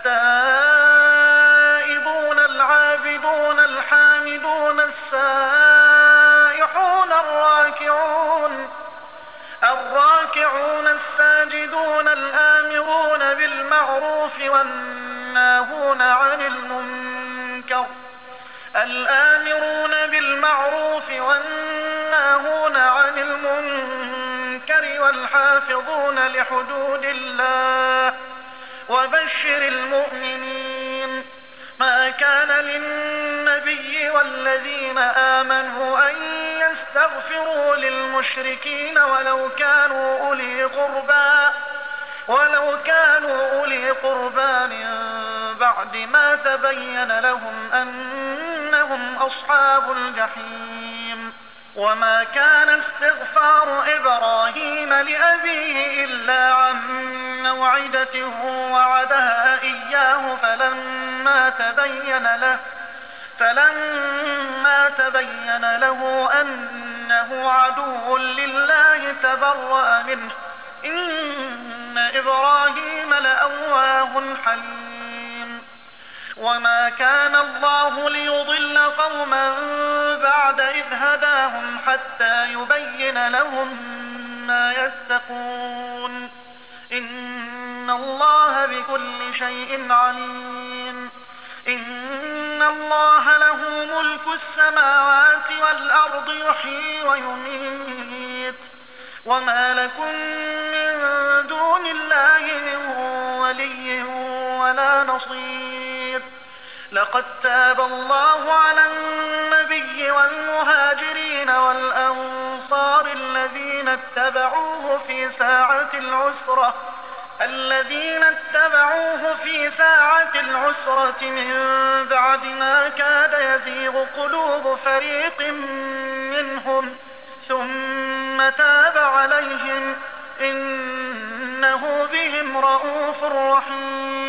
التائبون العابدون الحامدون السائحون الراكعون الساجدون الآمرون بالمعروف والناهون عن المنكر والحافظون لحدود الله وبشر المؤمنين. ما كان للنبي والذين آمنوا أن يستغفروا للمشركين ولو كانوا أولي قربى من بعد ما تبين لهم أنهم أصحاب الجحيم. وما كان استغفار إبراهيم لأبيه إلا عن موعدة وعدها إياه فلما تبين له أنه عدو لله تبرأ منه. إن إبراهيم لأواه حليم. وما كان الله ليضل قوما بعد إذ هداهم حتى يبين لهم ما يتقون. إن الله بكل شيء عليم. إن الله له ملك السماوات والأرض يحيي ويميت. وما لكم من دون الله من ولي ولا نصير. لقد تاب الله على النبي والمهاجرين والأنصار الذين اتبعوه في ساعة العسرة من بعد ما كاد يزيغ قلوب فريق منهم ثم تاب عليهم إنه بهم رءوف رحيم.